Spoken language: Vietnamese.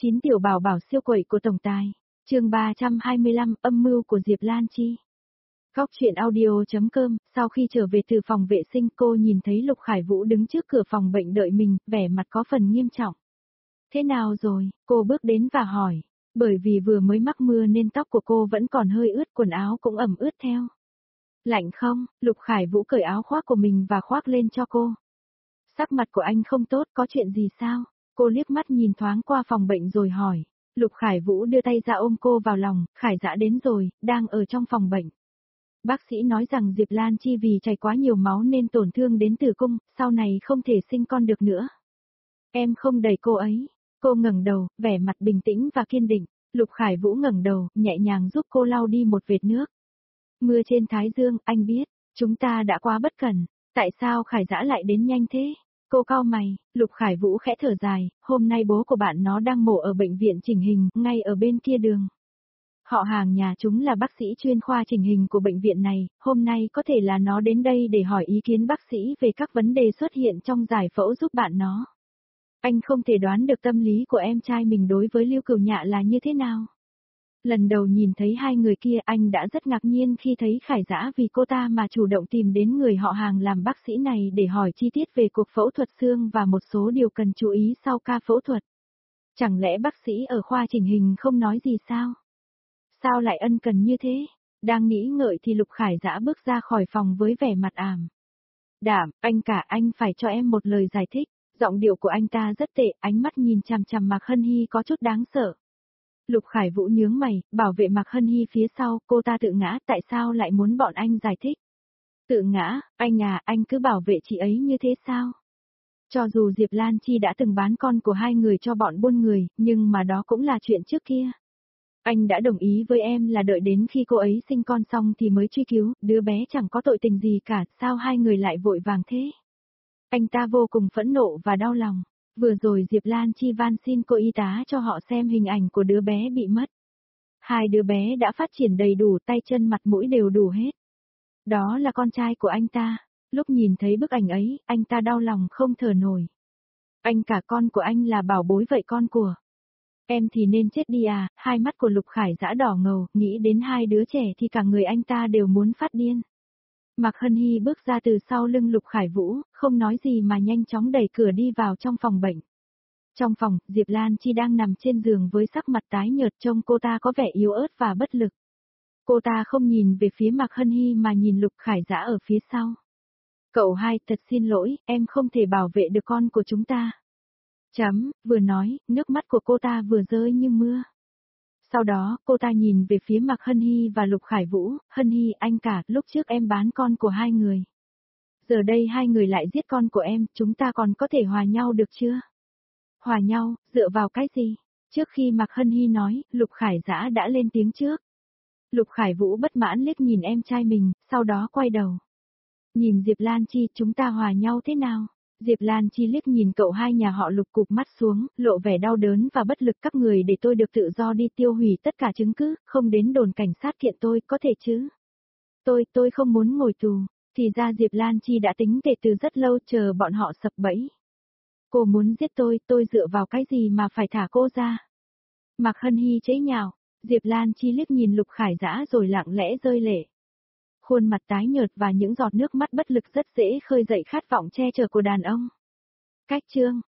9 tiểu bảo bảo siêu quậy của tổng tài. Chương 325, âm mưu của Diệp Lan Chi. Góc truyện audio.com. Sau khi trở về từ phòng vệ sinh, cô nhìn thấy Lục Khải Vũ đứng trước cửa phòng bệnh đợi mình, vẻ mặt có phần nghiêm trọng. Thế nào rồi? Cô bước đến và hỏi. Bởi vì vừa mới mắc mưa nên tóc của cô vẫn còn hơi ướt, quần áo cũng ẩm ướt theo. Lạnh không? Lục Khải Vũ cởi áo khoác của mình và khoác lên cho cô. Sắc mặt của anh không tốt, có chuyện gì sao? Cô liếc mắt nhìn thoáng qua phòng bệnh rồi hỏi. Lục Khải Vũ đưa tay ra ôm cô vào lòng. Khải Dã đến rồi, đang ở trong phòng bệnh. Bác sĩ nói rằng Diệp Lan Chi vì chảy quá nhiều máu nên tổn thương đến tử cung, sau này không thể sinh con được nữa. Em không đẩy cô ấy. Cô ngẩng đầu, vẻ mặt bình tĩnh và kiên định. Lục Khải Vũ ngẩng đầu, nhẹ nhàng giúp cô lau đi một vệt nước. Mưa trên Thái Dương, anh biết, chúng ta đã quá bất cẩn. Tại sao Khải Dã lại đến nhanh thế? Cô cau mày, Lục Khải Vũ khẽ thở dài, hôm nay bố của bạn nó đang mổ ở bệnh viện chỉnh hình, ngay ở bên kia đường. Họ hàng nhà chúng là bác sĩ chuyên khoa chỉnh hình của bệnh viện này, hôm nay có thể là nó đến đây để hỏi ý kiến bác sĩ về các vấn đề xuất hiện trong giải phẫu giúp bạn nó. Anh không thể đoán được tâm lý của em trai mình đối với Lưu Cửu Nhạ là như thế nào. Lần đầu nhìn thấy hai người kia anh đã rất ngạc nhiên khi thấy Khải Dã vì cô ta mà chủ động tìm đến người họ hàng làm bác sĩ này để hỏi chi tiết về cuộc phẫu thuật xương và một số điều cần chú ý sau ca phẫu thuật. Chẳng lẽ bác sĩ ở khoa chỉnh hình không nói gì sao? Sao lại ân cần như thế? Đang nghĩ ngợi thì Lục Khải Dã bước ra khỏi phòng với vẻ mặt ảm đạm, anh phải cho em một lời giải thích. Giọng điệu của anh ta rất tệ, ánh mắt nhìn chằm chằm Mạc Hân Hi có chút đáng sợ. Lục Khải Vũ nhướng mày, bảo vệ Mạc Hân Hi phía sau, cô ta tự ngã, tại sao lại muốn bọn anh giải thích? Tự ngã, anh cứ bảo vệ chị ấy như thế sao? Cho dù Diệp Lan Chi đã từng bán con của hai người cho bọn buôn người, nhưng mà đó cũng là chuyện trước kia. Anh đã đồng ý với em là đợi đến khi cô ấy sinh con xong thì mới truy cứu, đứa bé chẳng có tội tình gì cả, sao hai người lại vội vàng thế? Anh ta vô cùng phẫn nộ và đau lòng. Vừa rồi Diệp Lan Chi van xin cô y tá cho họ xem hình ảnh của đứa bé bị mất. Hai đứa bé đã phát triển đầy đủ, tay chân mặt mũi đều đủ hết. Đó là con trai của anh ta. Lúc nhìn thấy bức ảnh ấy, anh ta đau lòng không thở nổi. Anh cả con của anh là bảo bối vậy con của em thì nên chết đi à? Hai mắt của Lục Khải Dã đỏ ngầu, nghĩ đến hai đứa trẻ thì cả người anh ta đều muốn phát điên. Mạc Hân Hi bước ra từ sau lưng Lục Khải Vũ, không nói gì mà nhanh chóng đẩy cửa đi vào trong phòng bệnh. Trong phòng, Diệp Lan Chi đang nằm trên giường với sắc mặt tái nhợt, trông cô ta có vẻ yếu ớt và bất lực. Cô ta không nhìn về phía Mạc Hân Hi mà nhìn Lục Khải Dã ở phía sau. Cậu hai, thật xin lỗi, em không thể bảo vệ được con của chúng ta. Vừa nói, nước mắt của cô ta vừa rơi như mưa. Sau đó, cô ta nhìn về phía Mạc Hân Hi và Lục Khải Vũ, Hân Hi anh cả, lúc trước em bán con của hai người. Giờ đây hai người lại giết con của em, chúng ta còn có thể hòa nhau được chưa? Hòa nhau, dựa vào cái gì? Trước khi Mạc Hân Hi nói, Lục Khải Dã đã lên tiếng trước. Lục Khải Vũ bất mãn liếc nhìn em trai mình, sau đó quay đầu. Nhìn Diệp Lan Chi, chúng ta hòa nhau thế nào? Diệp Lan Chi liếc nhìn cậu hai nhà họ Lục cụp mắt xuống, lộ vẻ đau đớn và bất lực, các người để tôi được tự do đi tiêu hủy tất cả chứng cứ, không đến đồn cảnh sát kiện tôi, có thể chứ? Tôi không muốn ngồi tù. Thì ra Diệp Lan Chi đã tính tệ từ rất lâu, chờ bọn họ sập bẫy. Cô muốn giết tôi dựa vào cái gì mà phải thả cô ra? Mạc Hân Hi chế nhạo, Diệp Lan Chi liếc nhìn Lục Khải Dã rồi lặng lẽ rơi lệ. Khuôn mặt tái nhợt và những giọt nước mắt bất lực rất dễ khơi dậy khát vọng che chở của đàn ông. Cách chương